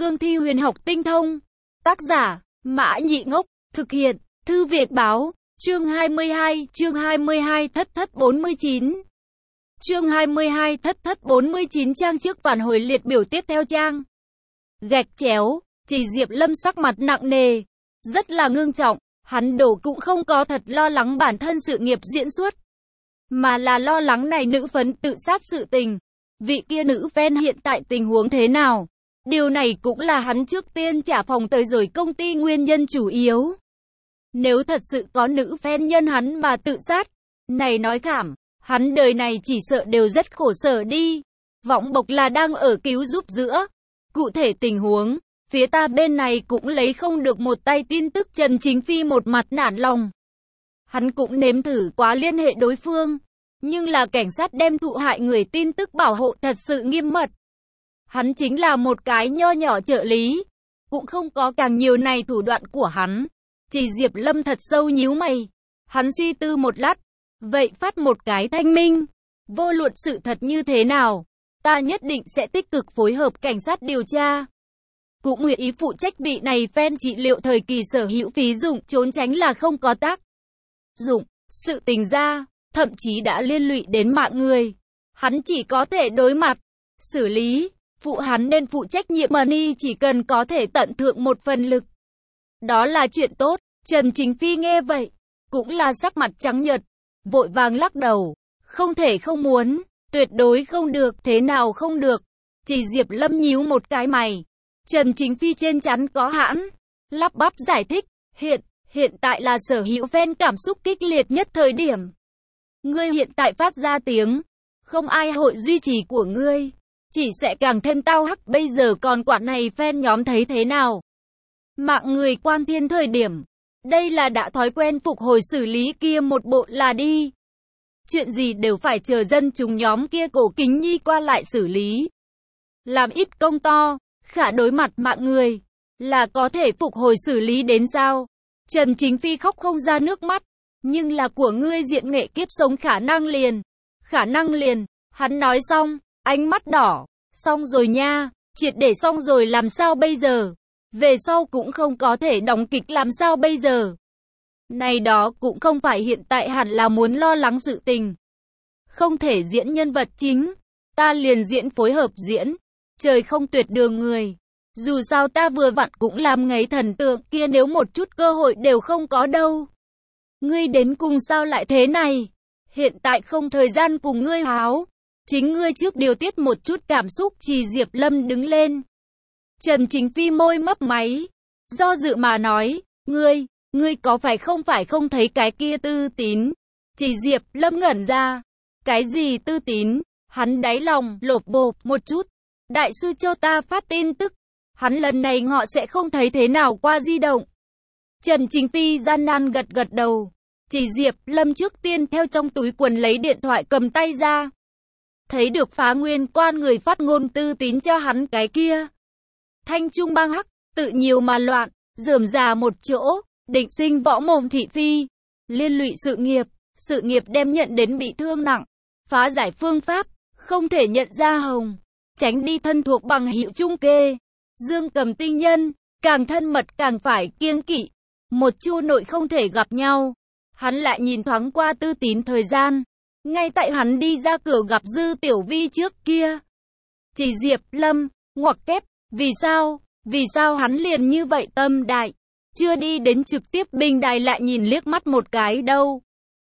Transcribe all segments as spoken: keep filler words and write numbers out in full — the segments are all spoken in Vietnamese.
cương thi huyền học tinh thông. Tác giả, Mã Nhị Ngốc, thực hiện, Thư viện báo, chương hai mươi hai, chương hai mươi hai thất thất bốn mươi chín. Chương hai mươi hai thất thất bốn mươi chín trang trước phản hồi liệt biểu tiếp theo trang. Gạch chéo, chỉ Diệp Lâm sắc mặt nặng nề, rất là ngưng trọng, hắn đổ cũng không có thật lo lắng bản thân sự nghiệp diễn xuất, mà là lo lắng này nữ phấn tự sát sự tình. Vị kia nữ fan hiện tại tình huống thế nào? Điều này cũng là hắn trước tiên trả phòng tới rồi công ty nguyên nhân chủ yếu. Nếu thật sự có nữ fan nhân hắn mà tự sát, này nói khảm, hắn đời này chỉ sợ đều rất khổ sở đi. Vọng Bộc là đang ở cứu giúp giữa. Cụ thể tình huống, phía ta bên này cũng lấy không được một tay tin tức. Trần Chính Phi một mặt nản lòng. Hắn cũng nếm thử quá liên hệ đối phương, nhưng là cảnh sát đem thụ hại người tin tức bảo hộ thật sự nghiêm mật. Hắn chính là một cái nho nhỏ trợ lý, cũng không có càng nhiều này thủ đoạn của hắn. Chỉ Diệp Lâm thật sâu nhíu mày. Hắn suy tư một lát, vậy phát một cái thanh minh. Vô luận sự thật như thế nào, ta nhất định sẽ tích cực phối hợp cảnh sát điều tra. Cũng nguyện ý phụ trách vị này fan trị liệu thời kỳ sở hữu phí dụng trốn tránh là không có tác dụng. Sự tình ra, thậm chí đã liên lụy đến mạng người. Hắn chỉ có thể đối mặt, xử lý, phụ hắn nên phụ trách nhiệm money chỉ cần có thể tận thượng một phần lực. Đó là chuyện tốt. Trần Chính Phi nghe vậy, cũng là sắc mặt trắng nhợt, vội vàng lắc đầu. Không thể không muốn, tuyệt đối không được, thế nào không được. Chỉ Diệp Lâm nhíu một cái mày. Trần Chính Phi trên chắn có hãn, lắp bắp giải thích, hiện, hiện tại là sở hữu fan cảm xúc kích liệt nhất thời điểm. Ngươi hiện tại phát ra tiếng, không ai hội duy trì của ngươi, chỉ sẽ càng thêm tao hắc. Bây giờ còn quản này fan nhóm thấy thế nào? Mạng người quan thiên thời điểm, đây là đã thói quen phục hồi xử lý kia một bộ là đi. Chuyện gì đều phải chờ dân chúng nhóm kia cổ kính nhi qua lại xử lý. Làm ít công to, khả đối mặt mạng người, là có thể phục hồi xử lý đến sao? Trần Chính Phi khóc không ra nước mắt, nhưng là của ngươi diện nghệ kiếp sống khả năng liền. Khả năng liền, hắn nói xong, ánh mắt đỏ, xong rồi nha, triệt để xong rồi làm sao bây giờ? Về sau cũng không có thể đóng kịch làm sao bây giờ? Này đó cũng không phải hiện tại hẳn là muốn lo lắng sự tình. Không thể diễn nhân vật chính, ta liền diễn phối hợp diễn. Trời không tuyệt đường người. Dù sao ta vừa vặn cũng làm ngấy thần tượng kia, nếu một chút cơ hội đều không có đâu. Ngươi đến cùng sao lại thế này? Hiện tại không thời gian cùng ngươi háo. Chính ngươi trước điều tiết một chút cảm xúc. Chỉ Diệp Lâm đứng lên. Trần Chính Phi môi mấp máy, do dự mà nói, ngươi, ngươi có phải không phải không thấy cái kia Tư Tín? Chỉ Diệp Lâm ngẩn ra, cái gì Tư Tín? Hắn đáy lòng lột bột một chút. Đại sư cho ta phát tin tức, hắn lần này ngọ sẽ không thấy thế nào qua di động. Trần Chính Phi gian nan gật gật đầu. Chỉ Diệp Lâm trước tiên theo trong túi quần lấy điện thoại cầm tay ra. Thấy được Phá Nguyên Quan người phát ngôn Tư Tín cho hắn cái kia. Thanh Trung bang hắc, tự nhiều mà loạn, rườm rà một chỗ, định sinh võ mồm thị phi. Liên lụy sự nghiệp, sự nghiệp đem nhận đến bị thương nặng. Phá giải phương pháp, không thể nhận ra hồng. Tránh đi thân thuộc bằng hiệu trung kê. Dương Cầm tinh nhân, càng thân mật càng phải kiêng kỵ. Một chu nội không thể gặp nhau. Hắn lại nhìn thoáng qua Tư Tín thời gian. Ngay tại hắn đi ra cửa gặp Dư Tiểu Vi trước kia. Chỉ Diệp Lâm, ngoặc kép, vì sao, vì sao hắn liền như vậy tâm đại. Chưa đi đến trực tiếp bình đài lại nhìn liếc mắt một cái đâu.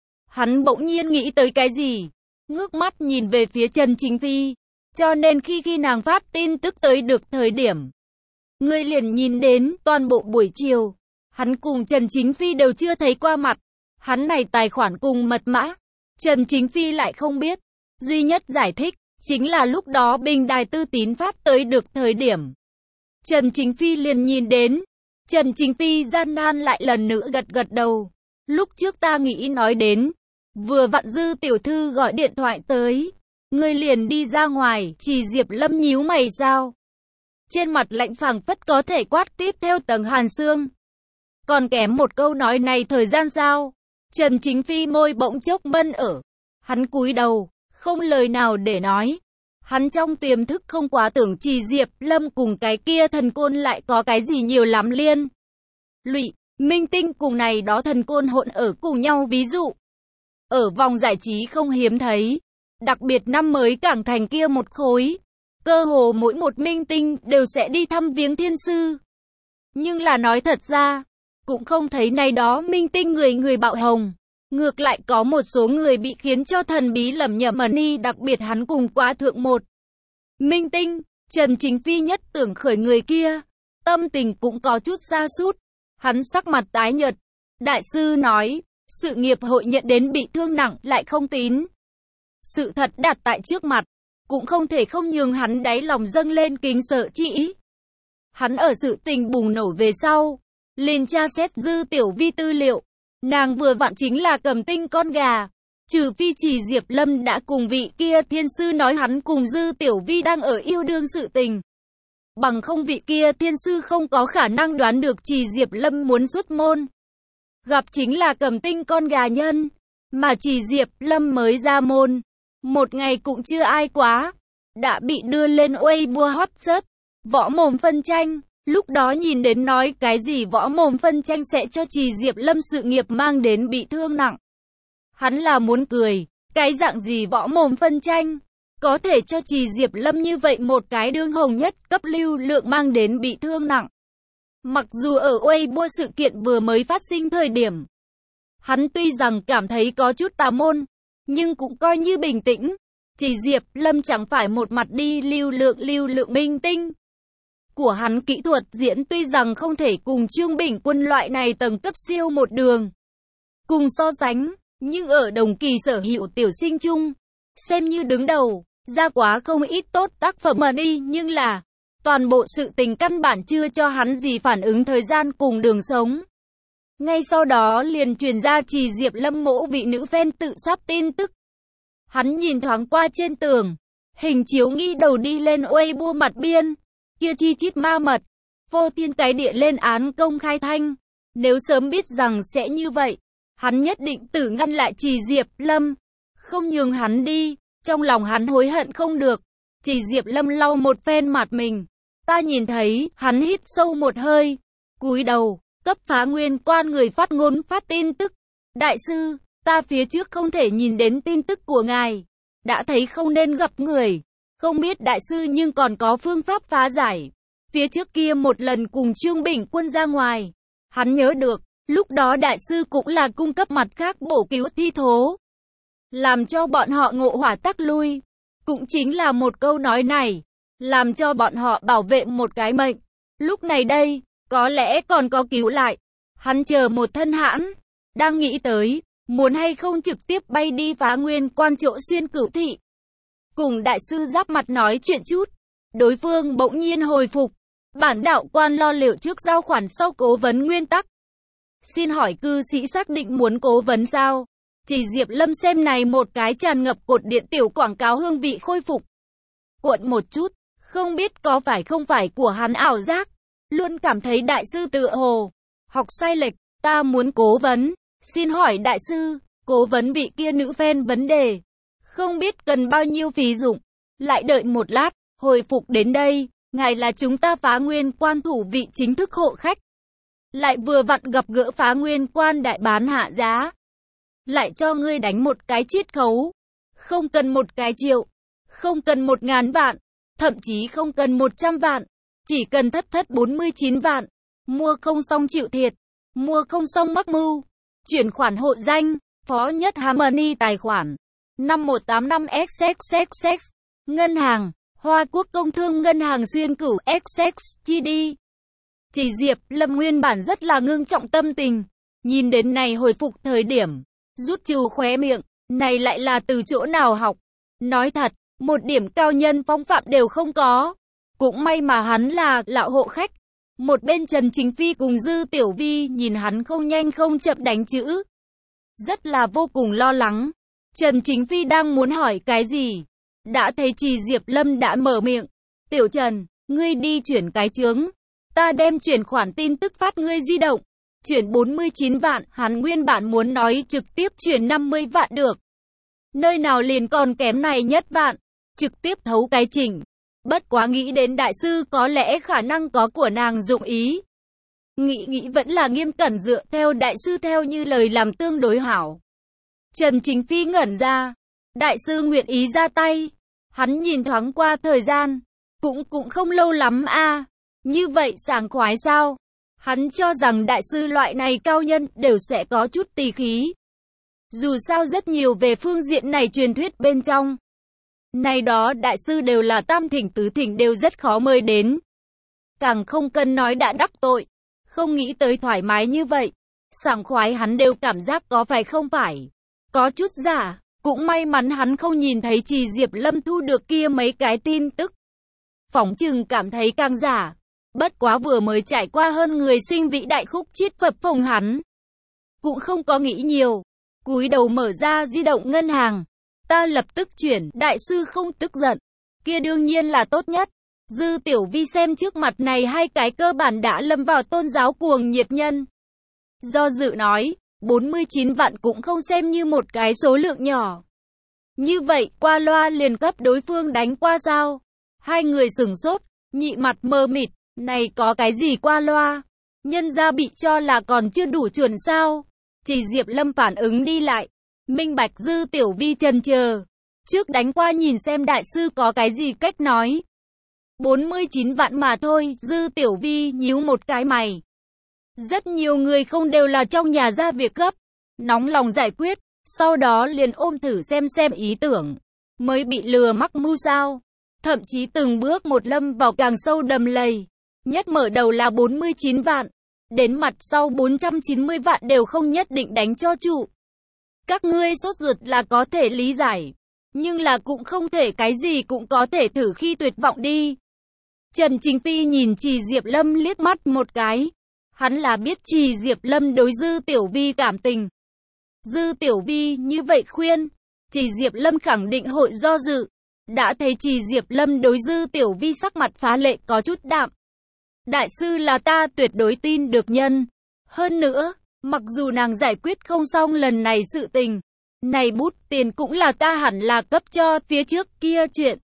Hắn bỗng nhiên nghĩ tới cái gì. Ngước mắt nhìn về phía Trần Chính Phi. Cho nên khi khi nàng phát tin tức tới được thời điểm, người liền nhìn đến toàn bộ buổi chiều. Hắn cùng Trần Chính Phi đều chưa thấy qua mặt. Hắn này tài khoản cùng mật mã, Trần Chính Phi lại không biết. Duy nhất giải thích, chính là lúc đó bình đài Tư Tín phát tới được thời điểm. Trần Chính Phi liền nhìn đến. Trần Chính Phi gian nan lại lần nữa gật gật đầu. Lúc trước ta nghĩ nói đến, vừa vặn Dư tiểu thư gọi điện thoại tới. Ngươi liền đi ra ngoài. Chỉ Diệp Lâm nhíu mày sao? Trên mặt lạnh phảng phất có thể quát tiếp theo tầng hàn xương. Còn kém một câu nói này thời gian sao? Trần Chính Phi môi bỗng chốc mân ở. Hắn cúi đầu, không lời nào để nói. Hắn trong tiềm thức không quá tưởng Trì Diệp Lâm cùng cái kia thần côn lại có cái gì nhiều lắm liên lụy, minh tinh cùng này đó thần côn hỗn ở cùng nhau, ví dụ. Ở vòng giải trí không hiếm thấy, đặc biệt năm mới cảng thành kia một khối, cơ hồ mỗi một minh tinh đều sẽ đi thăm viếng thiên sư. Nhưng là nói thật ra, cũng không thấy này đó minh tinh người người bạo hồng. Ngược lại có một số người bị khiến cho thần bí lầm nhầm ẩn đi, đặc biệt hắn cùng quá thượng một minh tinh, Trần Chính Phi nhất tưởng khởi người kia, tâm tình cũng có chút sa sút. Hắn sắc mặt tái nhợt. Đại sư nói, sự nghiệp hội nhận đến bị thương nặng lại không tín. Sự thật đặt tại trước mặt, cũng không thể không nhường hắn đáy lòng dâng lên kính sợ chỉ. Hắn ở sự tình bùng nổ về sau, liền tra xét Dư Tiểu Vi tư liệu. Nàng vừa vặn chính là Cầm Tinh con gà. Trừ phi Trì Diệp Lâm đã cùng vị kia thiên sư nói hắn cùng Dư Tiểu Vi đang ở yêu đương sự tình. Bằng không vị kia thiên sư không có khả năng đoán được Trì Diệp Lâm muốn xuất môn. Gặp chính là Cầm Tinh con gà nhân. Mà Trì Diệp Lâm mới ra môn. Một ngày cũng chưa ai quá. Đã bị đưa lên Weibo hot search. Võ mồm phân tranh. Lúc đó nhìn đến nói cái gì võ mồm phân tranh sẽ cho Trì Diệp Lâm sự nghiệp mang đến bị thương nặng. Hắn là muốn cười, cái dạng gì võ mồm phân tranh, có thể cho Trì Diệp Lâm như vậy một cái đương hồng nhất cấp lưu lượng mang đến bị thương nặng. Mặc dù ở Weibo sự kiện vừa mới phát sinh thời điểm, hắn tuy rằng cảm thấy có chút tà môn, nhưng cũng coi như bình tĩnh. Trì Diệp Lâm chẳng phải một mặt đi lưu lượng lưu lượng minh tinh. Của hắn kỹ thuật diễn tuy rằng không thể cùng Trương Bình Quân loại này tầng cấp siêu một đường cùng so sánh, nhưng ở đồng kỳ sở hữu tiểu sinh chung, xem như đứng đầu, ra quá không ít tốt tác phẩm mà đi, nhưng là toàn bộ sự tình căn bản chưa cho hắn gì phản ứng thời gian cùng đường sống. Ngay sau đó liền truyền ra Trì Diệp Lâm mỗ vị nữ fan tự sát tin tức. Hắn nhìn thoáng qua trên tường, hình chiếu nghi đầu đi lên Weibo mặt biên. Kia chi chít ma mật, vô thiên cái địa lên án công khai thanh. Nếu sớm biết rằng sẽ như vậy, hắn nhất định tử ngăn lại Trì Diệp Lâm, không nhường hắn đi. Trong lòng hắn hối hận không được. Trì Diệp Lâm lau một phen mặt mình. Ta nhìn thấy, hắn hít sâu một hơi, cúi đầu, cấp Phá Nguyên Quan người phát ngôn phát tin tức. Đại sư, ta phía trước không thể nhìn đến tin tức của ngài, đã thấy không nên gặp người. Không biết đại sư nhưng còn có phương pháp phá giải. Phía trước kia một lần cùng Trương Bình Quân ra ngoài, hắn nhớ được, lúc đó đại sư cũng là cung cấp mặt khác bổ cứu thi thố, làm cho bọn họ ngộ hỏa tắc lui. Cũng chính là một câu nói này, làm cho bọn họ bảo vệ một cái mệnh. Lúc này đây, có lẽ còn có cứu lại. Hắn chờ một thân hãn, đang nghĩ tới, muốn hay không trực tiếp bay đi Phá Nguyên Quan chỗ Xuyên Cửu Thị. Cùng đại sư giáp mặt nói chuyện chút, đối phương bỗng nhiên hồi phục. Bản đạo quan lo liệu trước giao khoản sau cố vấn nguyên tắc. Xin hỏi cư sĩ xác định muốn cố vấn sao? Trì Diệp Lâm xem này một cái tràn ngập cột điện tiểu quảng cáo hương vị khôi phục. Cuộn một chút, không biết có phải không phải của hắn ảo giác. Luôn cảm thấy đại sư tự hồ học sai lệch. Ta muốn cố vấn. Xin hỏi đại sư, cố vấn vị kia nữ fan vấn đề. Không biết cần bao nhiêu phí dụng. Lại đợi một lát, hồi phục đến đây. Ngài là chúng ta Phá Nguyên Quan thủ vị chính thức hộ khách. Lại vừa vặn gặp gỡ Phá Nguyên Quan đại bán hạ giá. Lại cho ngươi đánh một cái chiết khấu. Không cần một cái triệu. Không cần một ngàn vạn. Thậm chí không cần một trăm vạn. Chỉ cần thất thất bốn mươi chín vạn. Mua không xong chịu thiệt. Mua không xong mắc mưu. Chuyển khoản hộ danh. Phó Nhất Harmony tài khoản. năm một tám năm x x x x. Ngân hàng. Hoa Quốc Công Thương Ngân hàng Xuyên Cửu x x giê đê. Trì Diệp Lâm nguyên bản rất là ngưng trọng tâm tình. Nhìn đến này hồi phục thời điểm. Rút trừ khóe miệng. Này lại là từ chỗ nào học. Nói thật, một điểm cao nhân phong phạm đều không có. Cũng may mà hắn là lão hộ khách. Một bên Trần Chính Phi cùng Dư Tiểu Vi nhìn hắn không nhanh không chậm đánh chữ. Rất là vô cùng lo lắng. Trần Chính Phi đang muốn hỏi cái gì. Đã thấy Trì Diệp Lâm đã mở miệng. Tiểu Trần, ngươi đi chuyển cái chướng. Ta đem chuyển khoản tin tức phát ngươi di động. Chuyển bốn mươi chín vạn, hắn nguyên bản muốn nói trực tiếp chuyển năm mươi vạn được. Nơi nào liền còn kém này nhất vạn. trực tiếp thấu cái chỉnh. Bất quá nghĩ đến đại sư có lẽ khả năng có của nàng dụng ý. Nghĩ nghĩ vẫn là Nghiêm Cẩn dựa theo đại sư theo như lời làm tương đối hảo. Trần Chính Phi ngẩn ra. Đại sư nguyện ý ra tay. Hắn nhìn thoáng qua thời gian. Cũng cũng không lâu lắm a à. Như vậy sảng khoái sao? Hắn cho rằng đại sư loại này cao nhân đều sẽ có chút tỳ khí. Dù sao rất nhiều về phương diện này truyền thuyết bên trong. Này đó đại sư đều là tam thỉnh tứ thỉnh đều rất khó mời đến. Càng không cần nói đã đắc tội. Không nghĩ tới thoải mái như vậy. Sảng khoái hắn đều cảm giác có phải không phải. Có chút giả. Cũng may mắn hắn không nhìn thấy Trì Diệp Lâm thu được kia mấy cái tin tức. Phỏng chừng cảm thấy càng giả. Bất quá vừa mới trải qua hơn người sinh vị đại khúc chiết phập phồng hắn. Cũng không có nghĩ nhiều. Cúi đầu mở ra di động ngân hàng. Ta lập tức chuyển, đại sư không tức giận. Kia đương nhiên là tốt nhất. Dư Tiểu Vi xem trước mặt này hai cái cơ bản đã lâm vào tôn giáo cuồng nhiệt nhân. Do dự nói, bốn mươi chín vạn cũng không xem như một cái số lượng nhỏ. Như vậy, qua loa liền cấp đối phương đánh qua sao? Hai người sửng sốt, nhị mặt mờ mịt, này có cái gì qua loa? Nhân gia bị cho là còn chưa đủ chuẩn sao? Chỉ Diệp Lâm phản ứng đi lại. Minh bạch. Dư Tiểu Vi chần chờ. Trước đánh qua nhìn xem đại sư có cái gì cách nói. bốn mươi chín vạn mà thôi. Dư Tiểu Vi nhíu một cái mày. Rất nhiều người không đều là trong nhà ra việc gấp. Nóng lòng giải quyết. Sau đó liền ôm thử xem xem ý tưởng. Mới bị lừa mắc mưu sao. Thậm chí từng bước một lâm vào càng sâu đầm lầy. Nhất mở đầu là bốn mươi chín vạn. Đến mặt sau bốn trăm chín mươi vạn đều không nhất định đánh cho trụ. Các ngươi sốt ruột là có thể lý giải. Nhưng là cũng không thể cái gì cũng có thể thử khi tuyệt vọng đi. Trần Chính Phi nhìn Trì Diệp Lâm liếc mắt một cái. Hắn là biết Trì Diệp Lâm đối Dư Tiểu Vi cảm tình. Dư Tiểu Vi như vậy khuyên. Trì Diệp Lâm khẳng định hội do dự. Đã thấy Trì Diệp Lâm đối Dư Tiểu Vi sắc mặt phá lệ có chút đạm. Đại sư là ta tuyệt đối tin được nhân. Hơn nữa, mặc dù nàng giải quyết không xong lần này sự tình, này bút tiền cũng là ta hẳn là cấp cho phía trước kia chuyện.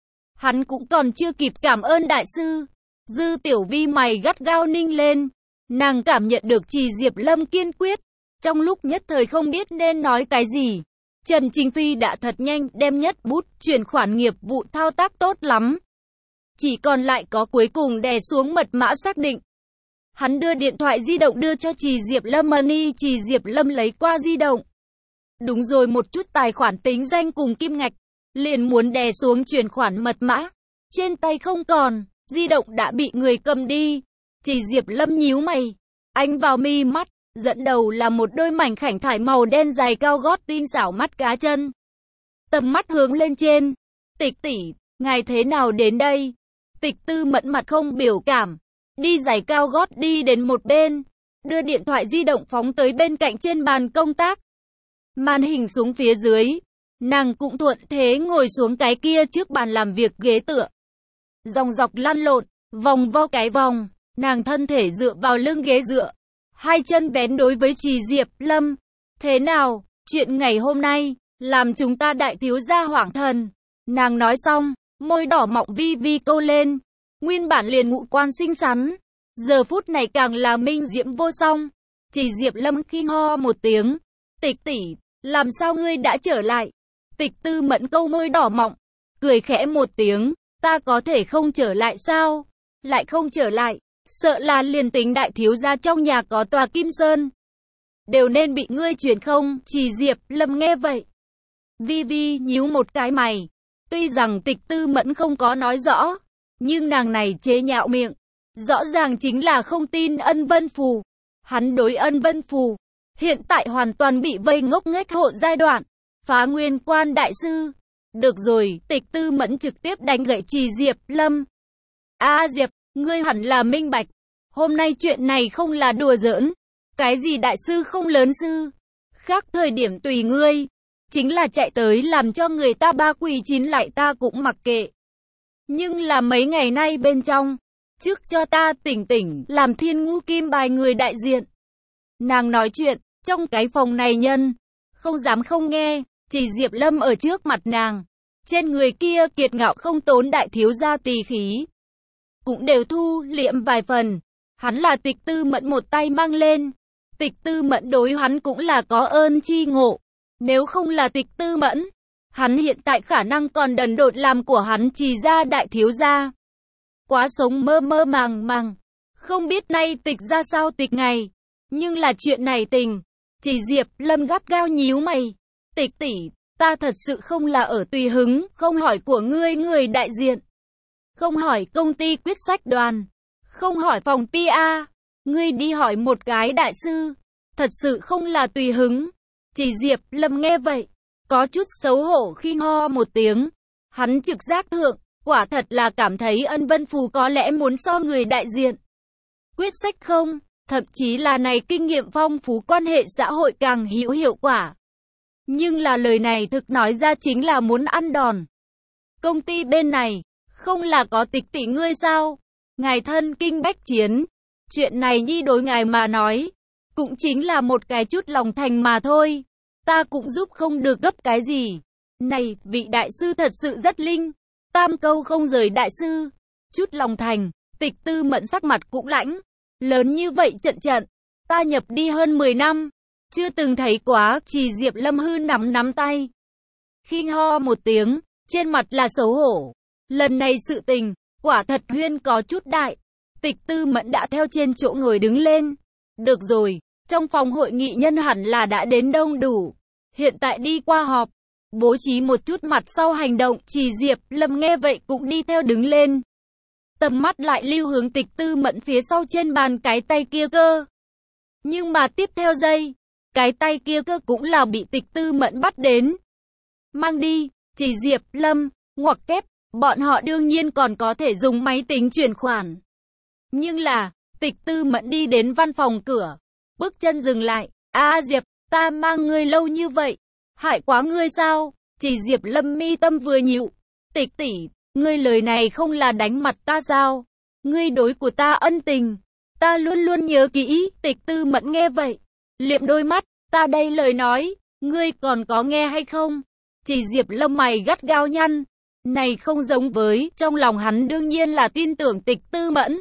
Hắn cũng còn chưa kịp cảm ơn đại sư. Dư Tiểu Vi mày gắt gao ninh lên. Nàng cảm nhận được Trì Diệp Lâm kiên quyết. Trong lúc nhất thời không biết nên nói cái gì. Trần Chính Phi đã thật nhanh đem nhất bút chuyển khoản nghiệp vụ thao tác tốt lắm. Chỉ còn lại có cuối cùng đè xuống mật mã xác định. Hắn đưa điện thoại di động đưa cho Trì Diệp Lâm Money. Trì Diệp Lâm lấy qua di động. Đúng rồi một chút tài khoản tính danh cùng kim ngạch. Liền muốn đè xuống chuyển khoản mật mã. Trên tay không còn, di động đã bị người cầm đi. Trì Diệp Lâm nhíu mày. Anh vào mi mắt, dẫn đầu là một đôi mảnh khảnh thải màu đen dài cao gót tinh xảo mắt cá chân. Tầm mắt hướng lên trên. Tịch tỷ, ngài thế nào đến đây? Tịch Tư Mẫn mặt không biểu cảm. Đi giày cao gót đi đến một bên. Đưa điện thoại di động phóng tới bên cạnh trên bàn công tác. Màn hình xuống phía dưới. Nàng cũng thuận thế ngồi xuống cái kia trước bàn làm việc ghế tựa. Dòng dọc lăn lộn, vòng vo cái vòng. Nàng thân thể dựa vào lưng ghế dựa. Hai chân vén đối với Trì Diệp Lâm. Thế nào, chuyện ngày hôm nay, làm chúng ta đại thiếu gia hoảng thần. Nàng nói xong, môi đỏ mọng vi vi câu lên. Nguyên bản liền ngũ quan xinh xắn. Giờ phút này càng là minh diễm vô song. Trì Diệp Lâm khi ho một tiếng. Tịch tỷ, làm sao ngươi đã trở lại? Tịch Tư Mẫn câu môi đỏ mọng. Cười khẽ một tiếng. Ta có thể không trở lại sao? Lại không trở lại. Sợ là liền tính đại thiếu gia trong nhà có tòa Kim Sơn. Đều nên bị ngươi chuyển không? Trì Diệp Lâm nghe vậy. Vi vi nhíu một cái mày. Tuy rằng Tịch Tư Mẫn không có nói rõ. Nhưng nàng này chế nhạo miệng. Rõ ràng chính là không tin Ân Vân Phù. Hắn đối Ân Vân Phù. Hiện tại hoàn toàn bị vây ngốc nghếch hộ giai đoạn. Phá Nguyên Quan đại sư. Được rồi, Tịch Tư Mẫn trực tiếp đánh gậy Trì Diệp Lâm. A Diệp, ngươi hẳn là minh bạch. Hôm nay chuyện này không là đùa giỡn. Cái gì đại sư không lớn sư. Khác thời điểm tùy ngươi. Chính là chạy tới làm cho người ta ba quỳ chín lại ta cũng mặc kệ. Nhưng là mấy ngày nay bên trong. Trước cho ta tỉnh tỉnh làm Thiên Ngũ Kim bài người đại diện. Nàng nói chuyện, trong cái phòng này nhân. Không dám không nghe. Trì Diệp Lâm ở trước mặt nàng. Trên người kia kiệt ngạo không tốn đại thiếu gia tỳ khí, cũng đều thu liệm vài phần. Hắn là Tịch Tư Mẫn một tay mang lên. Tịch Tư Mẫn đối hắn cũng là có ơn chi ngộ. Nếu không là Tịch Tư Mẫn, hắn hiện tại khả năng còn đần độn làm của hắn Trì gia đại thiếu gia. Quá sống mơ mơ màng màng. Không biết nay Tịch ra sao Tịch ngày. Nhưng là chuyện này tình. Trì Diệp Lâm gắt gao nhíu mày. Tịch tỷ, ta thật sự không là ở tùy hứng, không hỏi của ngươi người đại diện. Không hỏi công ty quyết sách đoàn. Không hỏi phòng pê e. Ngươi đi hỏi một cái đại sư. Thật sự không là tùy hứng. Trì Diệp Lâm nghe vậy, có chút xấu hổ khi ho một tiếng. Hắn trực giác thượng, quả thật là cảm thấy Ân Vân Phù có lẽ muốn so người đại diện. Quyết sách không, thậm chí là này kinh nghiệm phong phú quan hệ xã hội càng hữu hiệu quả. Nhưng là lời này thực nói ra chính là muốn ăn đòn. Công ty bên này, không là có Tịch tỷ ngươi sao? Ngài thân kinh bách chiến. Chuyện này nhi đối ngài mà nói, cũng chính là một cái chút lòng thành mà thôi. Ta cũng giúp không được gấp cái gì. Này, vị đại sư thật sự rất linh. Tam câu không rời đại sư. Chút lòng thành, Tịch Tư Mẫn sắc mặt cũng lãnh. Lớn như vậy trận trận, ta nhập đi hơn mười năm. Chưa từng thấy quá. Trì Diệp Lâm hư nắm nắm tay. Khi ho một tiếng, trên mặt là xấu hổ. Lần này sự tình, quả thật huyên có chút đại. Tịch Tư Mẫn đã theo trên chỗ ngồi đứng lên. Được rồi, trong phòng hội nghị nhân hẳn là đã đến đông đủ. Hiện tại đi qua họp, bố trí một chút mặt sau hành động. Trì Diệp Lâm nghe vậy cũng đi theo đứng lên. Tầm mắt lại lưu hướng Tịch Tư Mẫn phía sau trên bàn cái tay kia cơ. Nhưng mà tiếp theo giây, cái tay kia cơ cũng là bị Tịch Tư Mẫn bắt đến. Mang đi. Trì Diệp Lâm, ngoặc kép, bọn họ đương nhiên còn có thể dùng máy tính chuyển khoản. Nhưng là, Tịch Tư Mẫn đi đến văn phòng cửa, bước chân dừng lại. A Diệp, ta mang ngươi lâu như vậy, hại quá ngươi sao? Trì Diệp Lâm mi tâm vừa nhịu. Tịch tỷ, ngươi lời này không là đánh mặt ta sao? Ngươi đối của ta ân tình, ta luôn luôn nhớ kỹ. Tịch Tư Mẫn nghe vậy, liệm đôi mắt. Ta đây lời nói, ngươi còn có nghe hay không? Trì Diệp Lâm mày gắt gao nhăn. Này không giống với, trong lòng hắn đương nhiên là tin tưởng Tịch Tư Mẫn.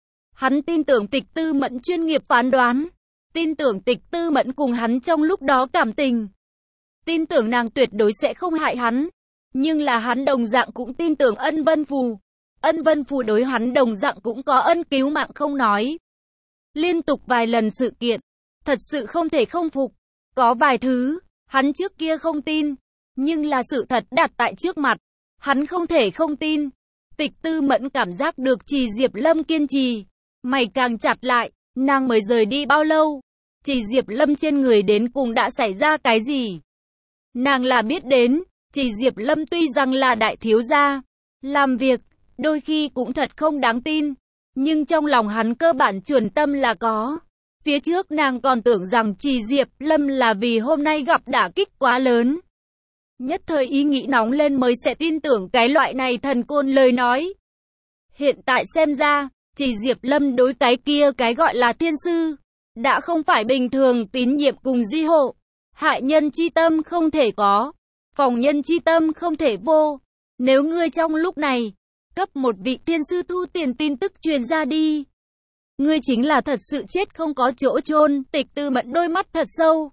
Hắn tin tưởng Tịch Tư Mẫn chuyên nghiệp phán đoán. Tin tưởng Tịch Tư Mẫn cùng hắn trong lúc đó cảm tình. Tin tưởng nàng tuyệt đối sẽ không hại hắn. Nhưng là hắn đồng dạng cũng tin tưởng Ân Vân Phù. Ân Vân Phù đối hắn đồng dạng cũng có ân cứu mạng không nói. Liên tục vài lần sự kiện, thật sự không thể không phục. Có vài thứ, hắn trước kia không tin. Nhưng là sự thật đặt tại trước mặt, hắn không thể không tin. Tịch Tư Mẫn cảm giác được Trì Diệp Lâm kiên trì. Mày càng chặt lại, nàng mới rời đi bao lâu? Trì Diệp Lâm trên người đến cùng đã xảy ra cái gì? Nàng là biết đến, Trì Diệp Lâm tuy rằng là đại thiếu gia, làm việc, đôi khi cũng thật không đáng tin. Nhưng trong lòng hắn cơ bản chuẩn tâm là có. Phía trước nàng còn tưởng rằng Trì Diệp Lâm là vì hôm nay gặp đả kích quá lớn. Nhất thời ý nghĩ nóng lên mới sẽ tin tưởng cái loại này thần côn lời nói. Hiện tại xem ra, Trì Diệp Lâm đối cái kia cái gọi là thiên sư, đã không phải bình thường tín nhiệm cùng duy hộ. Hại nhân chi tâm không thể có, phòng nhân chi tâm không thể vô. Nếu ngươi trong lúc này, cấp một vị thiên sư thu tiền tin tức truyền ra đi, ngươi chính là thật sự chết không có chỗ chôn. Tịch Tư Mẫn đôi mắt thật sâu,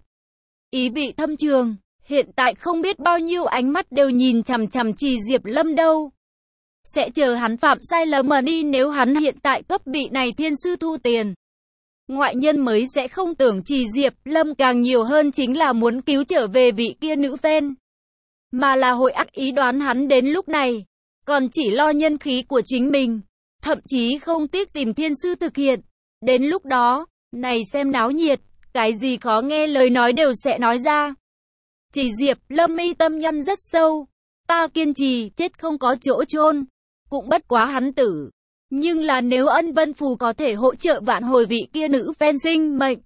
ý vị thâm trường. Hiện tại không biết bao nhiêu ánh mắt đều nhìn chằm chằm Trì Diệp Lâm đâu. Sẽ chờ hắn phạm sai lầm mà đi. Nếu hắn hiện tại cấp vị này thiên sư thu tiền, ngoại nhân mới sẽ không tưởng Trì Diệp Lâm, càng nhiều hơn chính là muốn cứu trở về vị kia nữ fan. Mà là hội ác ý đoán hắn đến lúc này, còn chỉ lo nhân khí của chính mình. Thậm chí không tiếc tìm thiên sư thực hiện. Đến lúc đó, này xem náo nhiệt, cái gì khó nghe lời nói đều sẽ nói ra. Trì Diệp Lâm mi tâm nhăn rất sâu. Ta kiên trì, chết không có chỗ chôn, cũng bất quá hắn tử. Nhưng là nếu Ân Vân Phù có thể hỗ trợ vạn hồi vị kia nữ fan sinh mệnh,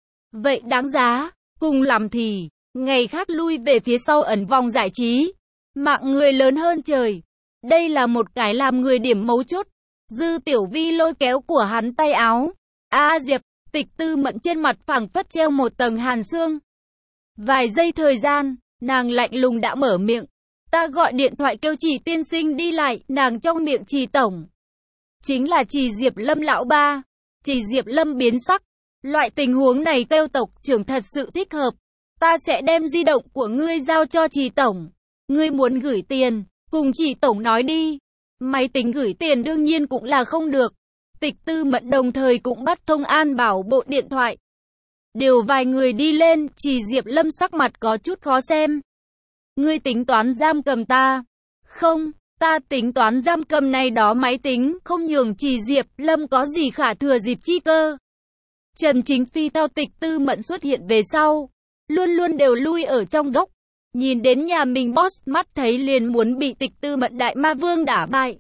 vậy đáng giá. Cùng làm thì, ngày khác lui về phía sau ẩn vòng giải trí. Mạng người lớn hơn trời. Đây là một cái làm người điểm mấu chốt. Dư Tiểu Vi lôi kéo của hắn tay áo. A Diệp, Tịch Tư Mẫn trên mặt phảng phất treo một tầng hàn xương. Vài giây thời gian, nàng lạnh lùng đã mở miệng. Ta gọi điện thoại kêu Trì tiên sinh đi lại, nàng trong miệng Trì tổng. Chính là Trì Diệp Lâm lão ba. Trì Diệp Lâm biến sắc. Loại tình huống này kêu tộc trưởng thật sự thích hợp. Ta sẽ đem di động của ngươi giao cho Trì tổng. Ngươi muốn gửi tiền, cùng Trì tổng nói đi. Máy tính gửi tiền đương nhiên cũng là không được. Tịch Tư Mẫn đồng thời cũng bắt thông an bảo bộ điện thoại. Điều vài người đi lên, Trì Diệp Lâm sắc mặt có chút khó xem. Ngươi tính toán giam cầm ta? Không, ta tính toán giam cầm này đó máy tính, không nhường Trì Diệp Lâm có gì khả thừa dịp chi cơ. Trần Chính Phi theo Tịch Tư Mẫn xuất hiện về sau, luôn luôn đều lui ở trong góc. Nhìn đến nhà mình boss, mắt thấy liền muốn bị Tịch Tư Mẫn đại ma vương đả bại.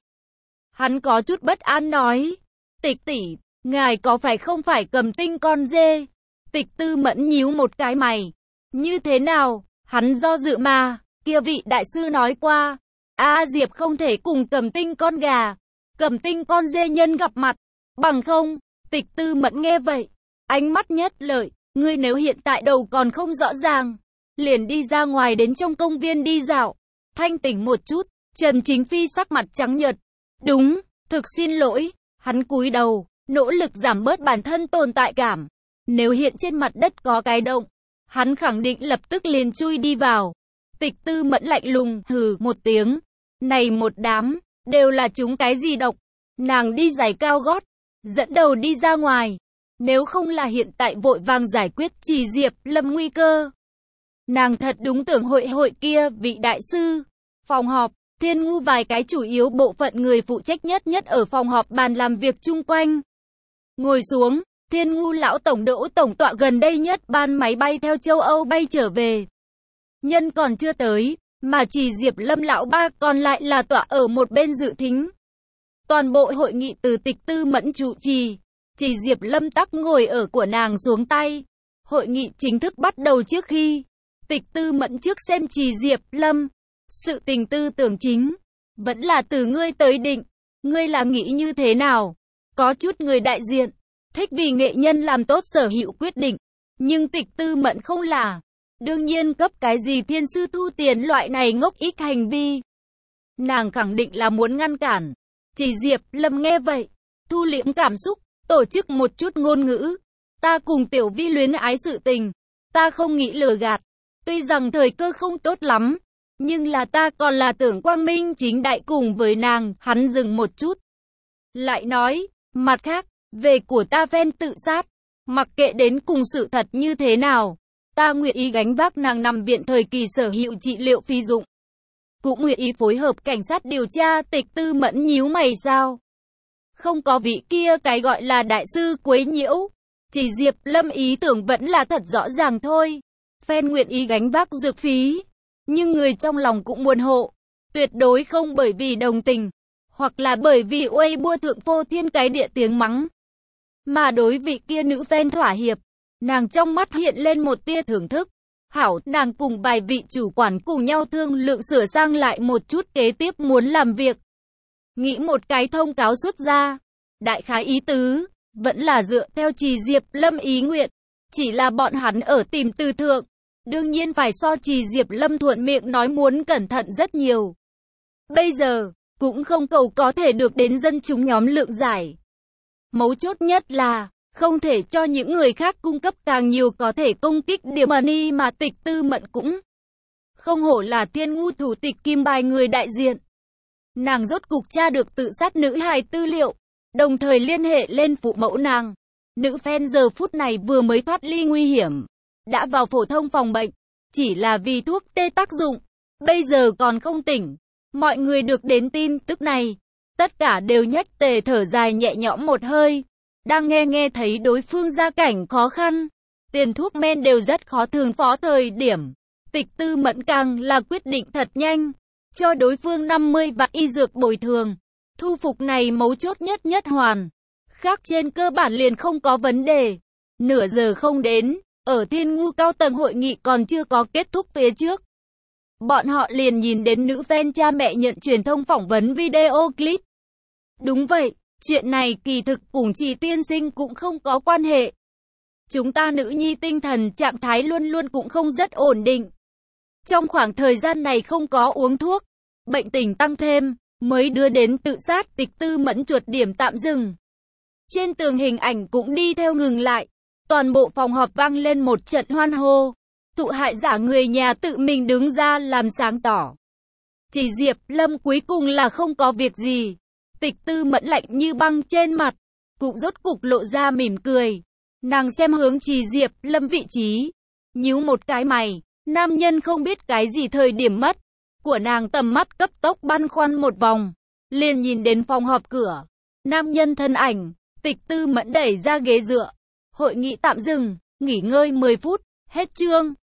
Hắn có chút bất an nói, Tịch tỷ, ngài có phải không phải cầm tinh con dê? Tịch Tư Mẫn nhíu một cái mày. Như thế nào? Hắn do dự mà, kia vị đại sư nói qua, A Diệp không thể cùng cầm tinh con gà, cầm tinh con dê nhân gặp mặt, bằng không. Tịch Tư Mẫn nghe vậy, ánh mắt nhất lợi, ngươi nếu hiện tại đầu còn không rõ ràng, liền đi ra ngoài đến trong công viên đi dạo, thanh tỉnh một chút. Trần Chính Phi sắc mặt trắng nhợt. Đúng, thực xin lỗi. Hắn cúi đầu, nỗ lực giảm bớt bản thân tồn tại cảm. Nếu hiện trên mặt đất có cái động, hắn khẳng định lập tức liền chui đi vào. Tịch Tư Mẫn lạnh lùng hừ một tiếng. Này một đám, đều là chúng cái gì độc. Nàng đi giày cao gót, dẫn đầu đi ra ngoài. Nếu không là hiện tại vội vàng giải quyết Trì Diệp Lâm nguy cơ, nàng thật đúng tưởng hội hội kia vị đại sư. Phòng họp, Thiên Ngu vài cái chủ yếu bộ phận người phụ trách nhất nhất ở phòng họp bàn làm việc chung quanh. Ngồi xuống, Thiên Ngu lão tổng Đỗ tổng tọa gần đây nhất ban máy bay theo châu Âu bay trở về. Nhân còn chưa tới, mà Trì Diệp Lâm lão ba còn lại là tọa ở một bên dự thính. Toàn bộ hội nghị từ Tịch Tư Mẫn chủ trì, Trì Diệp Lâm tắc ngồi ở của nàng xuống tay. Hội nghị chính thức bắt đầu trước khi Tịch Tư Mẫn trước xem Trì Diệp Lâm. Sự tình tư tưởng chính, vẫn là từ ngươi tới định. Ngươi là nghĩ như thế nào? Có chút người đại diện, thích vì nghệ nhân làm tốt sở hữu quyết định. Nhưng Tịch Tư Mẫn không là. Đương nhiên cấp cái gì thiên sư thu tiền loại này ngốc ích hành vi. Nàng khẳng định là muốn ngăn cản. Trì Diệp Lâm nghe vậy, thu liễm cảm xúc, tổ chức một chút ngôn ngữ. Ta cùng Tiểu Vi luyến ái sự tình. Ta không nghĩ lừa gạt. Tuy rằng thời cơ không tốt lắm, nhưng là ta còn là tưởng quang minh chính đại cùng với nàng. Hắn dừng một chút, lại nói, mặt khác, về của ta fan tự sát, mặc kệ đến cùng sự thật như thế nào, ta nguyện ý gánh vác nàng nằm viện thời kỳ sở hữu trị liệu phí dụng. Cũng nguyện ý phối hợp cảnh sát điều tra. Tịch Tư Mẫn nhíu mày sao? Không có vị kia cái gọi là đại sư quấy nhiễu. Chỉ Diệp Lâm ý tưởng vẫn là thật rõ ràng thôi. Fan nguyện ý gánh vác dược phí, nhưng người trong lòng cũng muốn hộ. Tuyệt đối không bởi vì đồng tình, hoặc là bởi vì uây bua thượng phô thiên cái địa tiếng mắng. Mà đối vị kia nữ fan thỏa hiệp, nàng trong mắt hiện lên một tia thưởng thức. Hảo, nàng cùng vài vị chủ quản cùng nhau thương lượng sửa sang lại một chút kế tiếp muốn làm việc. Nghĩ một cái thông cáo xuất ra. Đại khái ý tứ, vẫn là dựa theo Trì Diệp Lâm ý nguyện. Chỉ là bọn hắn ở tìm từ thượng. Đương nhiên phải so Trì Diệp Lâm thuận miệng nói muốn cẩn thận rất nhiều. Bây giờ, cũng không cầu có thể được đến dân chúng nhóm lượng giải. Mấu chốt nhất là, không thể cho những người khác cung cấp càng nhiều có thể công kích điểm money mà Tịch Tư Mẫn cũng không hổ là Thiên Ngu thủ tịch kim bài người đại diện. Nàng rốt cục tra được tự sát nữ hài tư liệu, đồng thời liên hệ lên phụ mẫu nàng. Nữ fan giờ phút này vừa mới thoát ly nguy hiểm, đã vào phổ thông phòng bệnh, chỉ là vì thuốc tê tác dụng, bây giờ còn không tỉnh. Mọi người được đến tin tức này, tất cả đều nhất tề thở dài nhẹ nhõm một hơi. Đang nghe nghe thấy đối phương gia cảnh khó khăn, tiền thuốc men đều rất khó thường phó thời điểm. Tịch Tư Mẫn càng là quyết định thật nhanh, cho đối phương năm mươi vạn y dược bồi thường. Thu phục này mấu chốt nhất nhất hoàn. Khác trên cơ bản liền không có vấn đề. Nửa giờ không đến, ở Thiên Ngu cao tầng hội nghị còn chưa có kết thúc phía trước. Bọn họ liền nhìn đến nữ fan cha mẹ nhận truyền thông phỏng vấn video clip. Đúng vậy, chuyện này kỳ thực cùng Trì tiên sinh cũng không có quan hệ. Chúng ta nữ nhi tinh thần trạng thái luôn luôn cũng không rất ổn định. Trong khoảng thời gian này không có uống thuốc, bệnh tình tăng thêm, mới đưa đến tự sát. Tịch Tư Mẫn chuột điểm tạm dừng. Trên tường hình ảnh cũng đi theo ngừng lại. Toàn bộ phòng họp vang lên một trận hoan hô. Thụ hại giả người nhà tự mình đứng ra làm sáng tỏ. Chỉ Diệp Lâm cuối cùng là không có việc gì. Tịch Tư Mẫn lạnh như băng trên mặt, cũng rốt cục lộ ra mỉm cười. Nàng xem hướng Chỉ Diệp Lâm vị trí, nhíu một cái mày. Nam nhân không biết cái gì thời điểm mất của nàng, tầm mắt cấp tốc băn khoăn một vòng, liền nhìn đến phòng họp cửa. Nam nhân thân ảnh, Tịch Tư Mẫn đẩy ra ghế dựa. Hội nghị tạm dừng, nghỉ ngơi mười phút, hết chương.